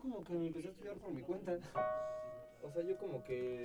como que me empecé a estudiar por mi cuenta. O sea, yo como que